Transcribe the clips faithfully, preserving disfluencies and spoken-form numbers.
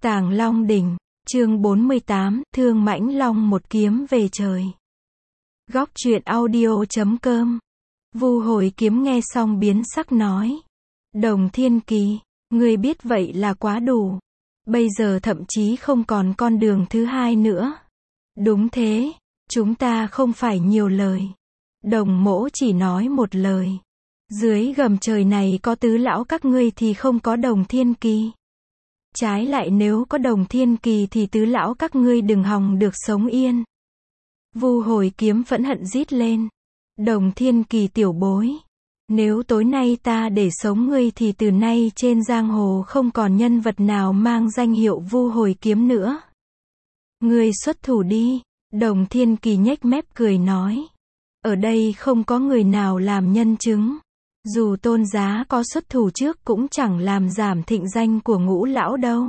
Tàng Long Đỉnh, chương bốn mươi tám, Thương Mãnh Long một kiếm về trời. Góc truyện audio chấm com. Vu Hồi Kiếm nghe xong biến sắc nói. Đồng Thiên Kỳ, ngươi biết vậy là quá đủ. Bây giờ thậm chí không còn con đường thứ hai nữa. Đúng thế, chúng ta không phải nhiều lời. Đồng Mỗ chỉ nói một lời. Dưới gầm trời này có tứ lão các ngươi thì không có Đồng Thiên Kỳ. Trái lại nếu có Đồng Thiên Kỳ thì tứ lão các ngươi đừng hòng được sống yên. Vu Hồi Kiếm phẫn hận rít lên. Đồng Thiên Kỳ tiểu bối. Nếu tối nay ta để sống ngươi thì từ nay trên giang hồ không còn nhân vật nào mang danh hiệu Vu Hồi Kiếm nữa. Ngươi xuất thủ đi. Đồng Thiên Kỳ nhếch mép cười nói. Ở đây không có người nào làm nhân chứng. Dù Tôn Giá có xuất thủ trước cũng chẳng làm giảm thịnh danh của Ngũ lão đâu.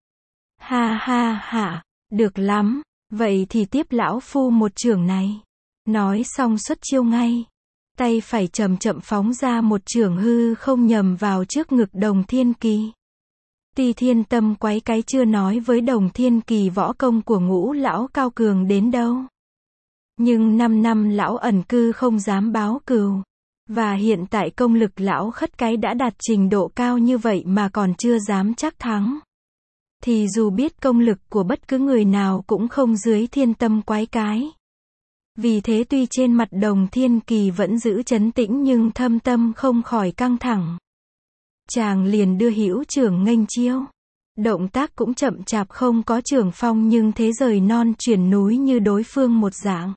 Ha ha ha, được lắm, vậy thì tiếp lão phu một chưởng này. Nói xong xuất chiêu ngay. Tay phải chậm chậm phóng ra một chưởng hư không nhầm vào trước ngực Đồng Thiên Kỳ. Ti Thiên Tâm quái cái chưa nói với Đồng Thiên Kỳ võ công của Ngũ lão cao cường đến đâu. Nhưng năm năm lão ẩn cư không dám báo cừu. Và hiện tại công lực lão khất cái đã đạt trình độ cao như vậy mà còn chưa dám chắc thắng. Thì dù biết công lực của bất cứ người nào cũng không dưới Thiên Tâm quái cái. Vì thế tuy trên mặt Đồng Thiên Kỳ vẫn giữ trấn tĩnh nhưng thâm tâm không khỏi căng thẳng. Chàng liền đưa hữu chưởng nghênh chiêu. Động tác cũng chậm chạp không có chưởng phong nhưng thế rời non chuyển núi như đối phương một dạng.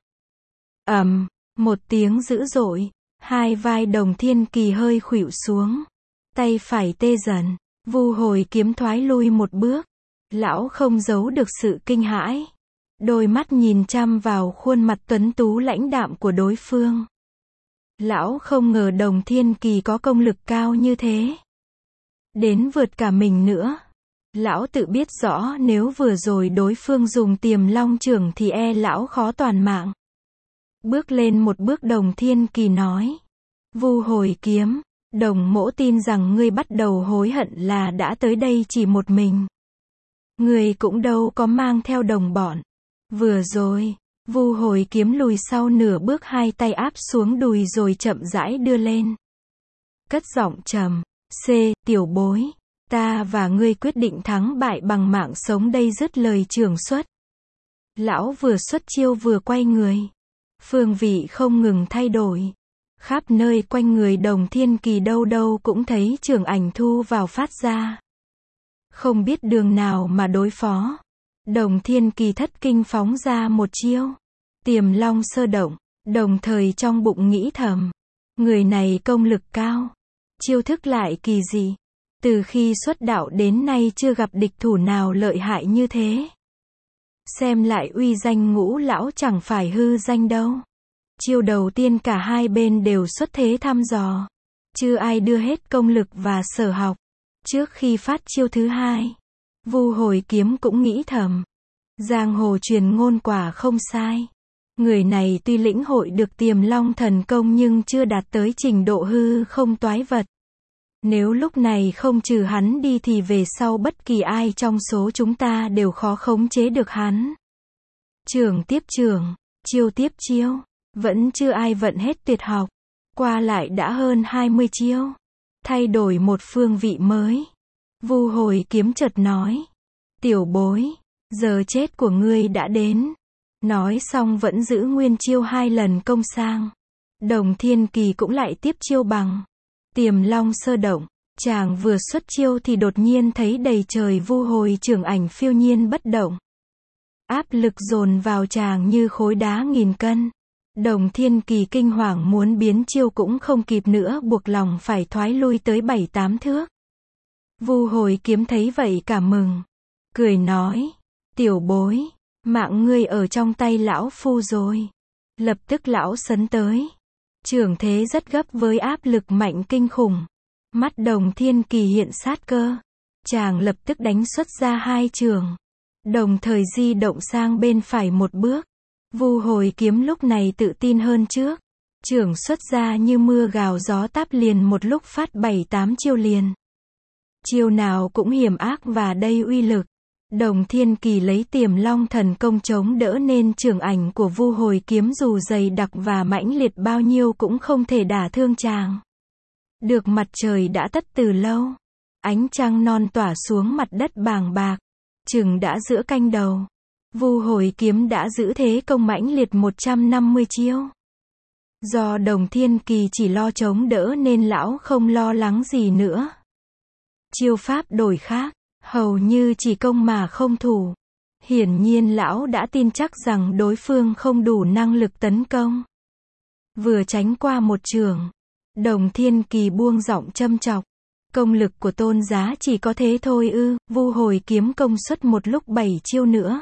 ầm, một tiếng dữ dội. Hai vai Đồng Thiên Kỳ hơi khuỵu xuống. Tay phải tê dần. Vu Hồi Kiếm thoái lui một bước. Lão không giấu được sự kinh hãi. Đôi mắt nhìn chăm vào khuôn mặt tuấn tú lãnh đạm của đối phương. Lão không ngờ Đồng Thiên Kỳ có công lực cao như thế. Đến vượt cả mình nữa. Lão tự biết rõ nếu vừa rồi đối phương dùng Tiềm Long chưởng thì e lão khó toàn mạng. Bước lên một bước Đồng Thiên Kỳ nói. Vu Hồi Kiếm, Đồng Mỗ tin rằng ngươi bắt đầu hối hận là đã tới đây chỉ một mình. Ngươi cũng đâu có mang theo đồng bọn. Vừa rồi, Vu Hồi Kiếm lùi sau nửa bước hai tay áp xuống đùi rồi chậm rãi đưa lên. Cất giọng trầm, C, tiểu bối, ta và ngươi quyết định thắng bại bằng mạng sống đây dứt lời chưởng xuất. Lão vừa xuất chiêu vừa quay người. Phương vị không ngừng thay đổi. Khắp nơi quanh người Đồng Thiên Kỳ đâu đâu cũng thấy chưởng ảnh thu vào phát ra. Không biết đường nào mà đối phó. Đồng Thiên Kỳ thất kinh phóng ra một chiêu. Tiềm Long sơ động. Đồng thời trong bụng nghĩ thầm. Người này công lực cao. Chiêu thức lại kỳ dị. Từ khi xuất đạo đến nay chưa gặp địch thủ nào lợi hại như thế. Xem lại uy danh Ngũ lão chẳng phải hư danh đâu. Chiêu đầu tiên cả hai bên đều xuất thế thăm dò. Chưa ai đưa hết công lực và sở học. Trước khi phát chiêu thứ hai, Vu Hồi Kiếm cũng nghĩ thầm. Giang hồ truyền ngôn quả không sai. Người này tuy lĩnh hội được Tiềm Long thần công nhưng chưa đạt tới trình độ hư không toái vật. Nếu lúc này không trừ hắn đi thì về sau bất kỳ ai trong số chúng ta đều khó khống chế được hắn. Chưởng tiếp chưởng, chiêu tiếp chiêu. Vẫn chưa ai vận hết tuyệt học. Qua lại đã hơn hai mươi chiêu. Thay đổi một phương vị mới. Vu Hồi Kiếm chợt nói. Tiểu bối, giờ chết của ngươi đã đến. Nói xong vẫn giữ nguyên chiêu hai lần công sang. Đồng Thiên Kỳ cũng lại tiếp chiêu bằng. Tiềm Long sơ động. Chàng vừa xuất chiêu thì đột nhiên thấy đầy trời Vu Hồi chưởng ảnh phiêu nhiên bất động. Áp lực dồn vào chàng như khối đá nghìn cân. Đồng Thiên Kỳ kinh hoàng muốn biến chiêu cũng không kịp nữa buộc lòng phải thoái lui tới bảy tám thước. Vu Hồi Kiếm thấy vậy cả mừng. Cười nói. Tiểu bối, mạng ngươi ở trong tay lão phu rồi. Lập tức lão sấn tới. Chưởng thế rất gấp với áp lực mạnh kinh khủng. Mắt Đồng Thiên Kỳ hiện sát cơ. Chàng lập tức đánh xuất ra hai chưởng. Đồng thời di động sang bên phải một bước. Vu Hồi Kiếm lúc này tự tin hơn trước. Chưởng xuất ra như mưa gào gió táp liền một lúc phát bảy tám chiêu liền. Chiêu nào cũng hiểm ác và đầy uy lực. Đồng Thiên Kỳ lấy Tiềm Long thần công chống đỡ nên trường ảnh của Vu Hồi kiếm dù dày đặc và mãnh liệt bao nhiêu cũng không thể đả thương chàng. Được mặt trời đã tắt từ lâu. Ánh trăng non tỏa xuống mặt đất bàng bạc. Chừng đã giữa canh đầu. Vu Hồi kiếm đã giữ thế công mãnh liệt một trăm năm mươi chiêu. Do Đồng Thiên Kỳ chỉ lo chống đỡ nên lão không lo lắng gì nữa. Chiêu pháp đổi khác, hầu như chỉ công mà không thủ. Hiển nhiên lão đã tin chắc rằng đối phương không đủ năng lực tấn công. Vừa tránh qua một chưởng, Đồng Thiên Kỳ buông giọng châm chọc. Công lực của Tôn giá chỉ có thế thôi ư? Vu Hồi kiếm công suất một lúc bảy chiêu nữa.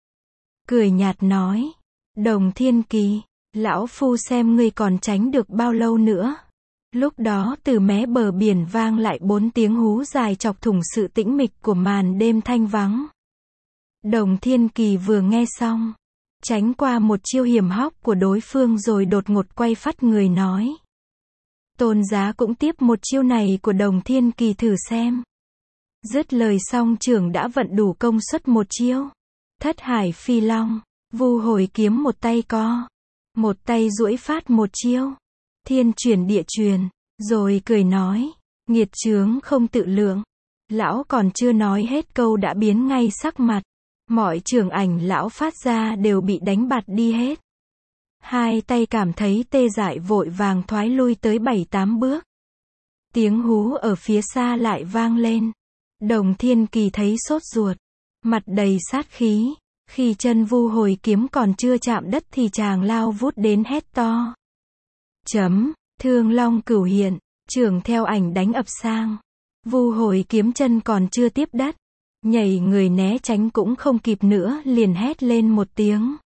Cười nhạt nói. Đồng Thiên Kỳ, lão phu xem ngươi còn tránh được bao lâu nữa. Lúc đó từ mé bờ biển vang lại bốn tiếng hú dài chọc thủng sự tĩnh mịch của màn đêm thanh vắng. Đồng Thiên Kỳ vừa nghe xong, tránh qua một chiêu hiểm hóc của đối phương rồi đột ngột quay phắt người nói. Tôn giá cũng tiếp một chiêu này của Đồng Thiên Kỳ thử xem. Dứt lời xong chưởng đã vận đủ công suất một chiêu. Thất Hải Phi Long, Vu Hồi kiếm một tay co, một tay duỗi phát một chiêu. Thiên chuyển địa truyền, rồi cười nói, nghiệt chướng không tự lượng. Lão còn chưa nói hết câu đã biến ngay sắc mặt. Mọi chưởng ảnh lão phát ra đều bị đánh bạt đi hết. Hai tay cảm thấy tê dại vội vàng thoái lui tới bảy tám bước. Tiếng hú ở phía xa lại vang lên. Đồng Thiên Kỳ thấy sốt ruột, mặt đầy sát khí. Khi chân Vu Hồi kiếm còn chưa chạm đất thì chàng lao vút đến hét to. Chấm, Thương Long Cửu hiện, chưởng theo ảnh đánh ập sang. Vu Hồi kiếm chân còn chưa tiếp đất, nhảy người né tránh cũng không kịp nữa liền hét lên một tiếng.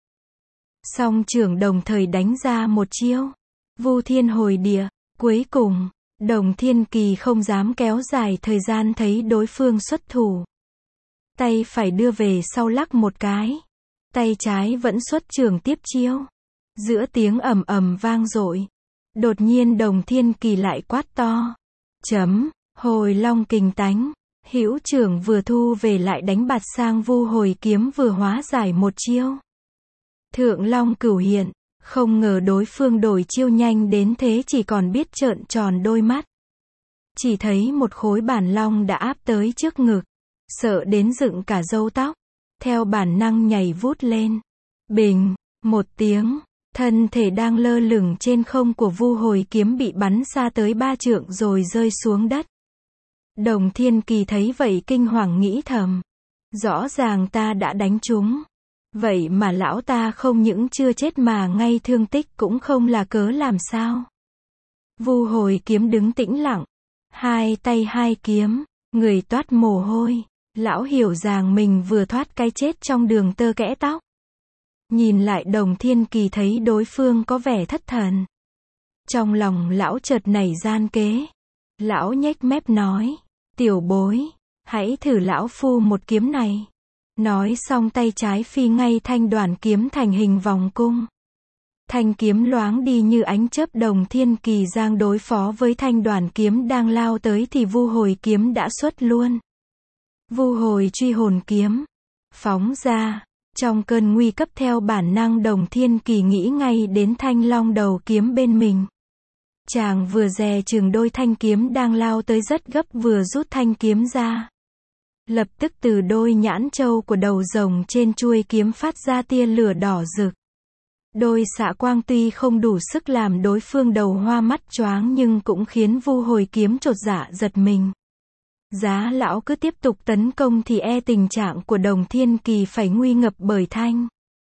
Song chưởng đồng thời đánh ra một chiêu. Vu Thiên Hồi địa, cuối cùng, Đồng Thiên Kỳ không dám kéo dài thời gian thấy đối phương xuất thủ. Tay phải đưa về sau lắc một cái. Tay trái vẫn xuất chưởng tiếp chiêu. Giữa tiếng ầm ầm vang dội, đột nhiên Đồng Thiên Kỳ lại quát to. Chấm, Hồi Long kình tánh. Hữu chưởng vừa thu về lại đánh bạt sang Vu Hồi kiếm vừa hóa giải một chiêu. Thượng Long Cửu hiện, không ngờ đối phương đổi chiêu nhanh đến thế chỉ còn biết trợn tròn đôi mắt. Chỉ thấy một khối bản long đã áp tới trước ngực, sợ đến dựng cả râu tóc, theo bản năng nhảy vút lên. Bình, một tiếng, thân thể đang lơ lửng trên không của Vu Hồi kiếm bị bắn xa tới ba trượng rồi rơi xuống đất. Đồng Thiên Kỳ thấy vậy kinh hoàng nghĩ thầm. Rõ ràng ta đã đánh trúng. Vậy mà lão ta không những chưa chết mà ngay thương tích cũng không là cớ làm sao. Vu Hồi kiếm đứng tĩnh lặng. Hai tay hai kiếm, người toát mồ hôi. Lão hiểu rằng mình vừa thoát cái chết trong đường tơ kẽ tóc. Nhìn lại Đồng Thiên Kỳ thấy đối phương có vẻ thất thần. Trong lòng lão chợt nảy gian kế. Lão nhếch mép nói. Tiểu bối, hãy thử lão phu một kiếm này. Nói xong tay trái phi ngay thanh đoàn kiếm thành hình vòng cung. Thanh kiếm loáng đi như ánh chớp. Đồng Thiên Kỳ giang đối phó với thanh đoàn kiếm đang lao tới thì Vu Hồi kiếm đã xuất luôn. Vu Hồi truy hồn kiếm. Phóng ra. Trong cơn nguy cấp theo bản năng Đồng Thiên Kỳ nghĩ ngay đến thanh long đầu kiếm bên mình. Chàng vừa dè chừng đôi thanh kiếm đang lao tới rất gấp vừa rút thanh kiếm ra. Lập tức từ đôi nhãn châu của đầu rồng trên chuôi kiếm phát ra tia lửa đỏ rực. Đôi xạ quang tuy không đủ sức làm đối phương đầu hoa mắt choáng nhưng cũng khiến Vu Hồi kiếm chột dạ giật mình. Giá lão cứ tiếp tục tấn công thì e tình trạng của Đồng Thiên Kỳ phải nguy ngập bởi thanh.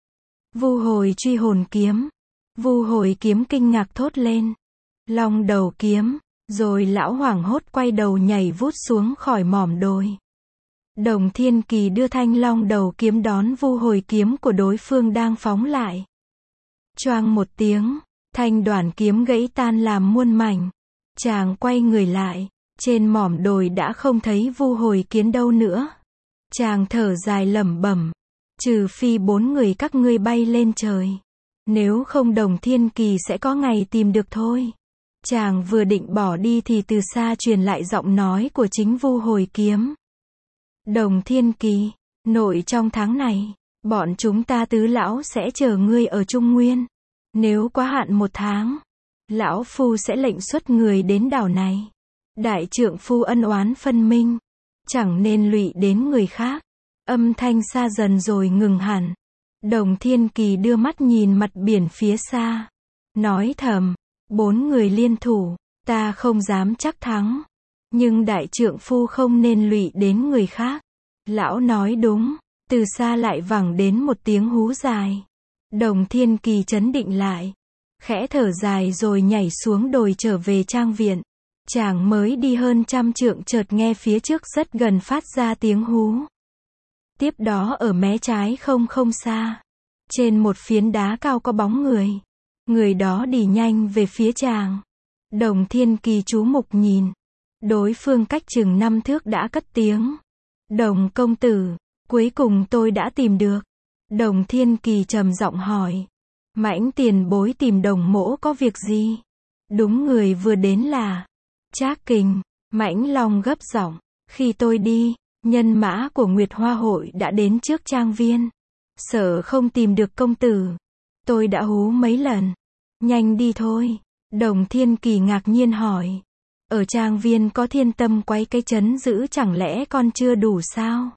Vu Hồi truy hồn kiếm. Vu Hồi kiếm kinh ngạc thốt lên. Long đầu kiếm. Rồi lão hoảng hốt quay đầu nhảy vút xuống khỏi mỏm đồi. Đồng Thiên Kỳ đưa thanh long đầu kiếm đón Vu Hồi kiếm của đối phương đang phóng lại. Choang một tiếng, thanh đoàn kiếm gãy tan làm muôn mảnh. Chàng quay người lại, trên mỏm đồi đã không thấy Vu Hồi kiếm đâu nữa. Chàng thở dài lẩm bẩm, trừ phi bốn người các ngươi bay lên trời, nếu không Đồng Thiên Kỳ sẽ có ngày tìm được thôi. Chàng vừa định bỏ đi thì từ xa truyền lại giọng nói của chính Vu Hồi kiếm. Đồng Thiên Kỳ, Nội trong tháng này, bọn chúng ta tứ lão sẽ chờ ngươi ở Trung Nguyên. Nếu quá hạn một tháng, lão phu sẽ lệnh xuất người đến đảo này. Đại trượng phu ân oán phân minh, chẳng nên lụy đến người khác. Âm thanh xa dần rồi ngừng hẳn. Đồng Thiên Kỳ đưa mắt nhìn mặt biển phía xa, nói thầm, bốn người liên thủ, ta không dám chắc thắng. Nhưng đại trượng phu không nên lụy đến người khác. Lão nói đúng. Từ xa lại vẳng đến một tiếng hú dài. Đồng Thiên Kỳ chấn định lại, khẽ thở dài rồi nhảy xuống đồi trở về trang viện. Chàng mới đi hơn trăm trượng chợt nghe phía trước rất gần phát ra tiếng hú. Tiếp đó ở mé trái không không xa, trên một phiến đá cao có bóng người. Người đó đi nhanh về phía chàng. Đồng Thiên Kỳ chú mục nhìn. Đối phương cách chừng năm thước đã cất tiếng. Đồng công tử, cuối cùng tôi đã tìm được. Đồng Thiên Kỳ trầm giọng hỏi. Mãnh tiền bối tìm Đồng mỗ có việc gì? Đúng người vừa đến là Trác Kình. Mãnh Long gấp giọng. Khi tôi đi, nhân mã của Nguyệt Hoa hội đã đến trước trang viên. Sợ không tìm được công tử. Tôi đã hú mấy lần. Nhanh đi thôi. Đồng Thiên Kỳ ngạc nhiên hỏi. Ở trang viên có Thiên Tâm quấy cái trấn giữ chẳng lẽ con chưa đủ sao?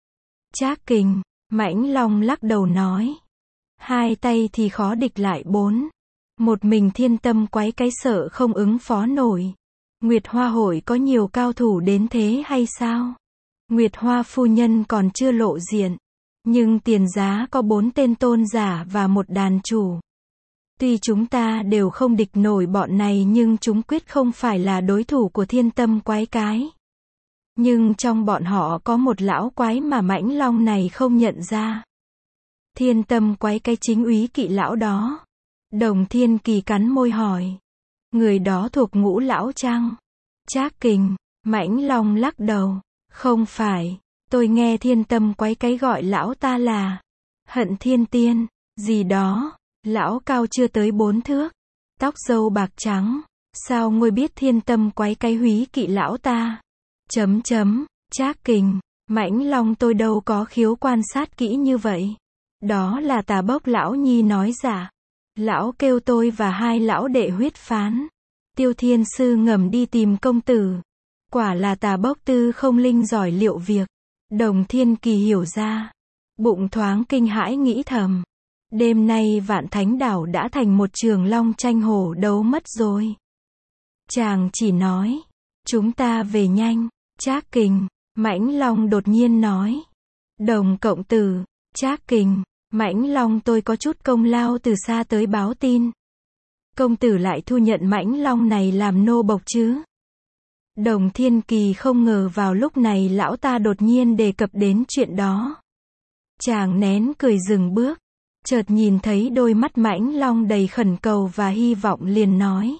Trác Kình. Mãnh Long lắc đầu nói. Hai tay thì khó địch lại bốn. Một mình Thiên Tâm quấy cái sợ không ứng phó nổi. Nguyệt Hoa hội có nhiều cao thủ đến thế hay sao? Nguyệt Hoa phu nhân còn chưa lộ diện. Nhưng tiền giá có bốn tên tôn giả và một đàn chủ. Tuy chúng ta đều không địch nổi bọn này nhưng chúng quyết không phải là đối thủ của Thiên Tâm quái cái. Nhưng trong bọn họ có một lão quái mà Mãnh Long này không nhận ra. Thiên Tâm quái cái chính úy kỵ lão đó. Đồng Thiên Kỳ cắn môi hỏi. Người đó thuộc Ngũ lão chăng? Trác Kình. Mãnh Long lắc đầu. Không phải. Tôi nghe Thiên Tâm quái cái gọi lão ta là Hận Thiên Tiên, gì đó. Lão cao chưa tới bốn thước. Tóc râu bạc trắng. Sao ngươi biết Thiên Tâm quái cái húy kỵ lão ta? Chấm chấm. Trác Kình. Mãnh Long tôi đâu có khiếu quan sát kỹ như vậy. Đó là Tà Bốc lão nhi nói giả. Lão kêu tôi và hai lão đệ huyết phán. Tiêu Thiên sư ngầm đi tìm công tử. Quả là Tà Bốc tư không linh giỏi liệu việc. Đồng Thiên Kỳ hiểu ra. Bụng thoáng kinh hãi nghĩ thầm. Đêm nay Vạn Thánh đảo đã thành một trường long tranh hổ đấu mất rồi. Chàng chỉ nói. Chúng ta về nhanh. Trác Kình. Mãnh Long đột nhiên nói. Đồng cộng tử. Trác Kình. Mãnh Long tôi có chút công lao từ xa tới báo tin. Công tử lại thu nhận Mãnh Long này làm nô bộc chứ? Đồng Thiên Kỳ không ngờ vào lúc này lão ta đột nhiên đề cập đến chuyện đó. Chàng nén cười dừng bước. Chợt nhìn thấy đôi mắt Mãnh Long đầy khẩn cầu và hy vọng liền nói.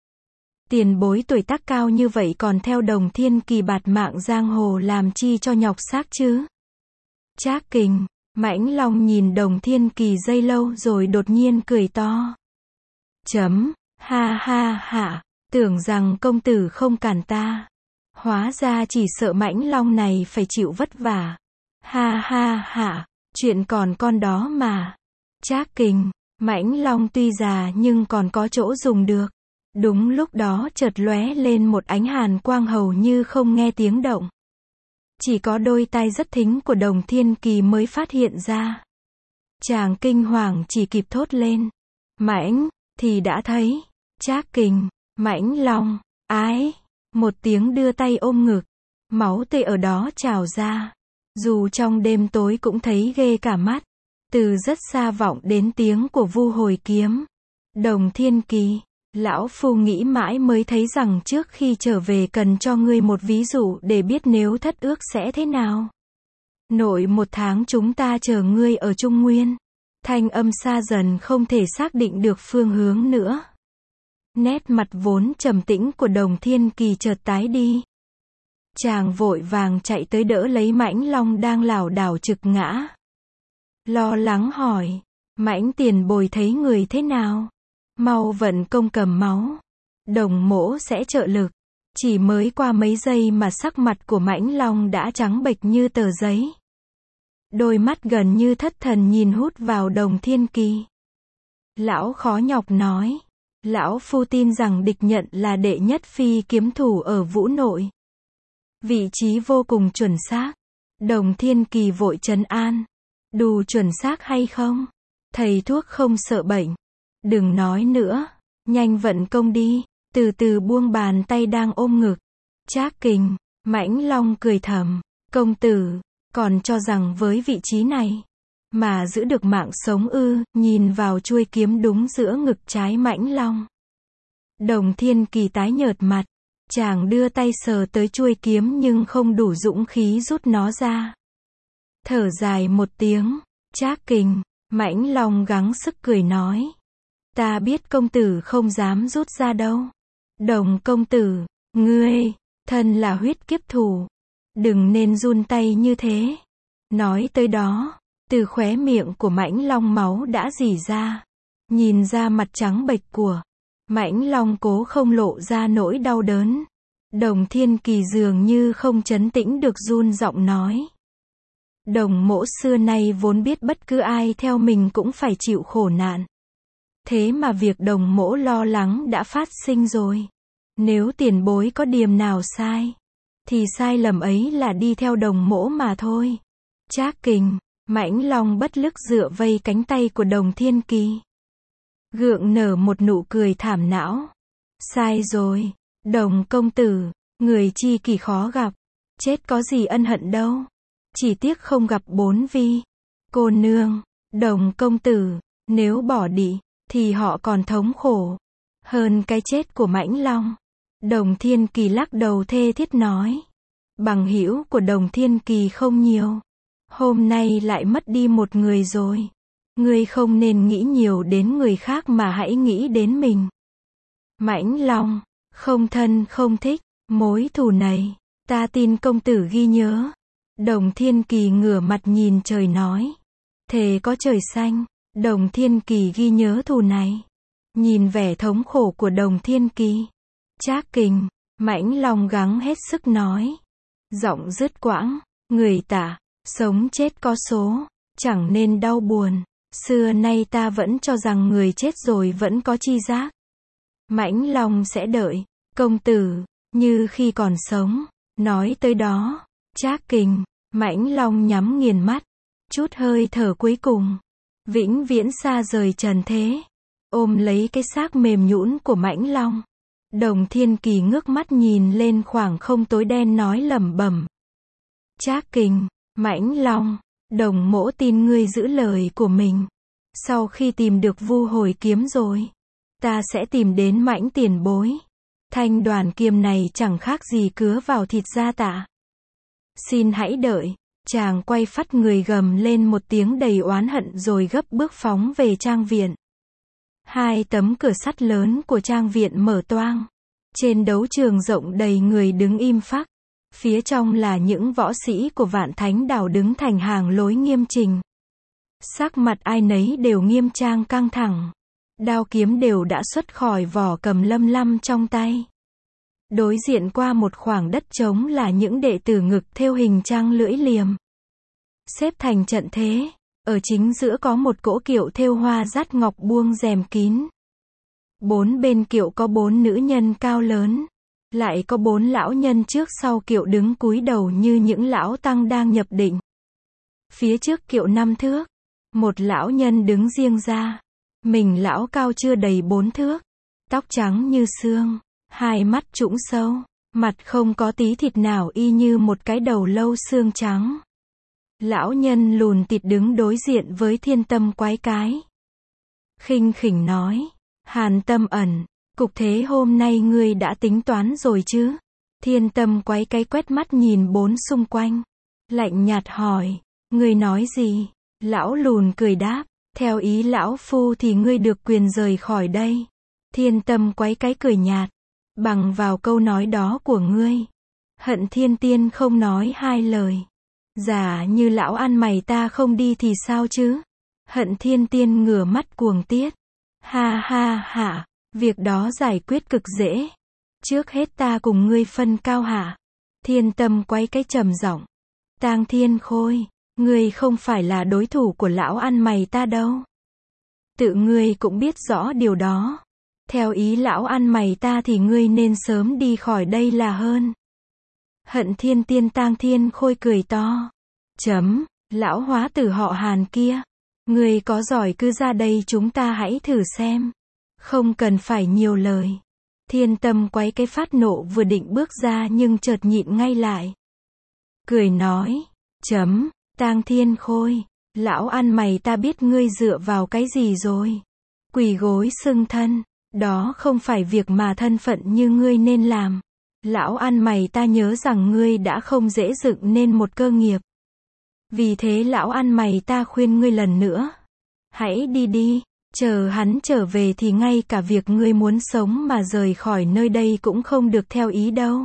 Tiền bối tuổi tác cao như vậy còn theo Đồng Thiên Kỳ bạt mạng giang hồ làm chi cho nhọc xác chứ? Trác Kình. Mãnh Long nhìn Đồng Thiên Kỳ giây lâu rồi đột nhiên cười to. Chấm. Ha ha ha. Tưởng rằng công tử không cản ta. Hóa ra chỉ sợ Mãnh Long này phải chịu vất vả. Ha ha ha. Chuyện còn con đó mà. Trác Kình. Mãnh Long tuy già nhưng còn có chỗ dùng được. Đúng lúc đó chợt lóe lên một ánh hàn quang hầu như không nghe tiếng động. Chỉ có đôi tai rất thính của Đồng Thiên Kỳ mới phát hiện ra. Chàng kinh hoàng chỉ kịp thốt lên. Mãnh, thì đã thấy. Trác Kình. Mãnh Long. Ái. Một tiếng đưa tay ôm ngực. Máu tươi ở đó trào ra. Dù trong đêm tối cũng thấy ghê cả mắt. Từ rất xa vọng đến tiếng của Vu Hồi Kiếm. Đồng Thiên Kỳ. Lão phu nghĩ mãi mới thấy rằng trước khi trở về cần cho ngươi một ví dụ để biết nếu thất ước sẽ thế nào. Nội một tháng chúng ta chờ ngươi ở Trung Nguyên. Thanh âm xa dần không thể xác định được phương hướng nữa. Nét mặt vốn trầm tĩnh của Đồng Thiên Kỳ chợt tái đi. Chàng vội vàng chạy tới đỡ lấy Mãnh Long đang lảo đảo trực ngã. Lo lắng hỏi. Mãnh tiền bồi thấy người thế nào? Mau vận công cầm máu. Đồng mỗ sẽ trợ lực. Chỉ mới qua mấy giây mà sắc mặt của Mãnh Long đã trắng bệch như tờ giấy. Đôi mắt gần như thất thần nhìn hút vào Đồng Thiên Kỳ. Lão khó nhọc nói. Lão phu tin rằng địch nhận là đệ nhất phi kiếm thủ ở Vũ Nội. Vị trí vô cùng chuẩn xác. Đồng Thiên Kỳ vội trấn an. Đủ chuẩn xác hay không? Thầy thuốc không sợ bệnh. Đừng nói nữa. Nhanh vận công đi. Từ từ buông bàn tay đang ôm ngực. Trác Kình. Mãnh Long cười thầm. Công tử, còn cho rằng với vị trí này mà giữ được mạng sống ư? Nhìn vào chuôi kiếm đúng giữa ngực trái Mãnh Long. Đồng Thiên Kỳ tái nhợt mặt. Chàng đưa tay sờ tới chuôi kiếm nhưng không đủ dũng khí rút nó ra. Thở dài một tiếng. Trác Kình. Mãnh Long gắng sức cười nói. Ta biết công tử không dám rút ra đâu. Đồng công tử, ngươi, thân là huyết kiếp thủ. Đừng nên run tay như thế. Nói tới đó, từ khóe miệng của Mãnh Long máu đã rỉ ra. Nhìn ra mặt trắng bệch của Mãnh Long cố không lộ ra nỗi đau đớn. Đồng Thiên Kỳ dường như không trấn tĩnh được run giọng nói. Đồng mỗ xưa nay vốn biết bất cứ ai theo mình cũng phải chịu khổ nạn. Thế mà việc đồng mỗ lo lắng đã phát sinh rồi. Nếu tiền bối có điểm nào sai, thì sai lầm ấy là đi theo đồng mỗ mà thôi. Trác Kình. Mãnh Long bất lực dựa vây cánh tay của Đồng Thiên Kỳ. Gượng nở một nụ cười thảm não. Sai rồi. Đồng công tử. Người chi kỷ khó gặp. Chết có gì ân hận đâu. Chỉ tiếc không gặp bốn vi cô nương. Đồng công tử. Nếu bỏ đi, thì họ còn thống khổ hơn cái chết của Mãnh Long. Đồng Thiên Kỳ lắc đầu thê thiết nói. Bằng hữu của Đồng Thiên Kỳ không nhiều. Hôm nay lại mất đi một người rồi. Ngươi không nên nghĩ nhiều đến người khác mà hãy nghĩ đến mình. Mãnh Long. Không thân không thích. Mối thù này, ta tin công tử ghi nhớ. Đồng Thiên Kỳ ngửa mặt nhìn trời nói. Thề có trời xanh. Đồng Thiên Kỳ ghi nhớ thù này. Nhìn vẻ thống khổ của Đồng Thiên Kỳ. Trác Kình. Mãnh Long gắng hết sức nói. Giọng dứt quãng. Người ta, sống chết có số. Chẳng nên đau buồn. Xưa nay ta vẫn cho rằng người chết rồi vẫn có chi giác. Mãnh Long sẽ đợi công tử như khi còn sống. Nói tới đó, Trác Kình. Mãnh Long nhắm nghiền mắt. Chút hơi thở cuối cùng. Vĩnh viễn xa rời trần thế. Ôm lấy cái xác mềm nhũn của Mãnh Long. Đồng Thiên Kỳ ngước mắt nhìn lên khoảng không tối đen nói lẩm bẩm. Trác Kình. Mãnh Long. Đồng mỗ tin ngươi giữ lời của mình. Sau khi tìm được Vu Hồi kiếm rồi, ta sẽ tìm đến Mãnh tiền bối. Thanh đoàn kiếm này chẳng khác gì cứa vào thịt da tạ. Xin hãy đợi. Chàng quay phắt người gầm lên một tiếng đầy oán hận rồi gấp bước phóng về trang viện. Hai tấm cửa sắt lớn của trang viện mở toang. Trên đấu trường rộng đầy người đứng im phắc. Phía trong là những võ sĩ của Vạn Thánh Đảo đứng thành hàng lối nghiêm chỉnh. Sắc mặt ai nấy đều nghiêm trang căng thẳng. Đao kiếm đều đã xuất khỏi vỏ cầm lăm lăm trong tay. Đối diện qua một khoảng đất trống là những đệ tử ngực thêu hình trang lưỡi liềm. Xếp thành trận thế. Ở chính giữa có một cỗ kiệu thêu hoa dát ngọc buông rèm kín. Bốn bên kiệu có bốn nữ nhân cao lớn. Lại có bốn lão nhân trước sau kiệu đứng cúi đầu như những lão tăng đang nhập định. Phía trước kiệu năm thước. Một lão nhân đứng riêng ra. Mình lão cao chưa đầy bốn thước. Tóc trắng như xương. Hai mắt trũng sâu. Mặt không có tí thịt nào y như một cái đầu lâu xương trắng. Lão nhân lùn tịt đứng đối diện với Thiên Tâm Quái Cái. Khinh khỉnh nói. Hàn Tâm Ẩn. Cục thế hôm nay ngươi đã tính toán rồi chứ? Thiên Tâm Quái Cái quét mắt nhìn bốn xung quanh. Lạnh nhạt hỏi. Ngươi nói gì? Lão lùn cười đáp. Theo ý lão phu thì ngươi được quyền rời khỏi đây. Thiên Tâm Quái Cái cười nhạt. Bằng vào câu nói đó của ngươi, Hận Thiên Tiên không nói hai lời. Giả như lão ăn mày ta không đi thì sao chứ? Hận Thiên Tiên ngửa mắt cuồng tiết. Ha ha ha, việc đó giải quyết cực dễ. Trước hết ta cùng ngươi phân cao hạ. Thiên Tâm Quái Cái trầm giọng. Tang Thiên Khôi, Ngươi không phải là đối thủ của lão ăn mày ta đâu. Tự ngươi cũng biết rõ điều đó. Theo ý lão ăn mày ta thì ngươi nên sớm đi khỏi đây là hơn. Hận Thiên Tiên Tang Thiên Khôi cười to. Chấm, lão hóa tử họ Hàn kia. Ngươi có giỏi cứ ra đây chúng ta hãy thử xem. Không cần phải nhiều lời. Thiên Tâm quấy cái phát nộ vừa định bước ra nhưng chợt nhịn ngay lại. Cười nói. Chấm, Tang Thiên Khôi. Lão ăn mày ta biết ngươi dựa vào cái gì rồi. Quỳ gối xưng thân. Đó không phải việc mà thân phận như ngươi nên làm. Lão ăn mày ta nhớ rằng ngươi đã không dễ dựng nên một cơ nghiệp. Vì thế lão ăn mày ta khuyên ngươi lần nữa. Hãy đi đi, chờ hắn trở về thì ngay cả việc ngươi muốn sống mà rời khỏi nơi đây cũng không được theo ý đâu.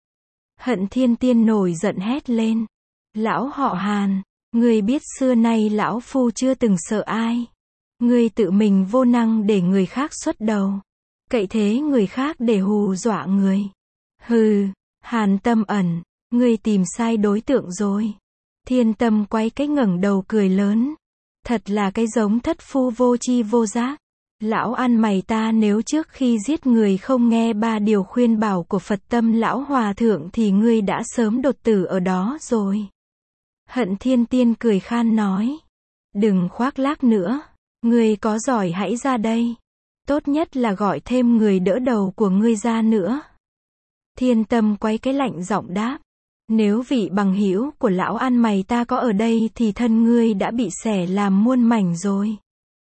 Hận Thiên Tiên nổi giận hét lên. Lão họ Hàn, ngươi biết xưa nay lão phu chưa từng sợ ai. Ngươi tự mình vô năng để người khác xuất đầu. Cậy thế người khác để hù dọa người. Hừ, Hàn Tâm Ẩn, ngươi tìm sai đối tượng rồi. Thiên Tâm quay cái ngẩng đầu cười lớn. Thật là cái giống thất phu vô tri vô giác. Lão ăn mày ta nếu trước khi giết người không nghe ba điều khuyên bảo của Phật Tâm lão hòa thượng thì ngươi đã sớm đột tử ở đó rồi. Hận Thiên Tiên cười khan nói. Đừng khoác lác nữa. Ngươi có giỏi hãy ra đây. Tốt nhất là gọi thêm người đỡ đầu của ngươi ra nữa. Thiên Tâm quay cái lạnh giọng đáp. Nếu vị bằng hữu của lão ăn mày ta có ở đây thì thân ngươi đã bị xẻ làm muôn mảnh rồi.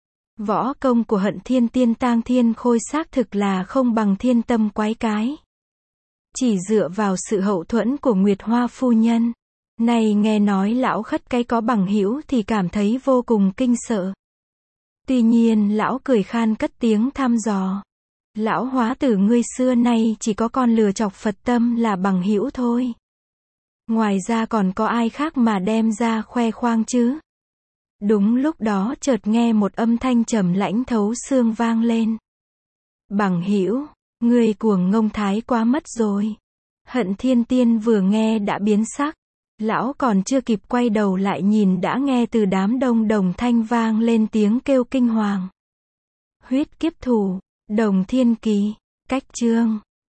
Võ công của Hận Thiên Tiên Tang Thiên Khôi xác thực là không bằng Thiên Tâm quái cái. Chỉ dựa vào sự hậu thuẫn của Nguyệt Hoa phu nhân. Này nghe nói lão khất cái có bằng hữu thì cảm thấy vô cùng kinh sợ. Tuy nhiên lão cười khan cất tiếng thăm dò. Lão hóa tử ngươi xưa nay chỉ có con lừa chọc Phật Tâm là bằng hữu thôi. Ngoài ra còn có ai khác mà đem ra khoe khoang chứ? Đúng lúc đó chợt nghe một âm thanh trầm lãnh thấu xương vang lên. Bằng hữu, ngươi cuồng ngông thái quá mất rồi. Hận Thiên Tiên vừa nghe đã biến sắc. Lão còn chưa kịp quay đầu lại nhìn đã nghe từ đám đông đồng thanh vang lên tiếng kêu kinh hoàng. Huyết kiếp thủ, Đồng Thiên Kỳ, cách chương.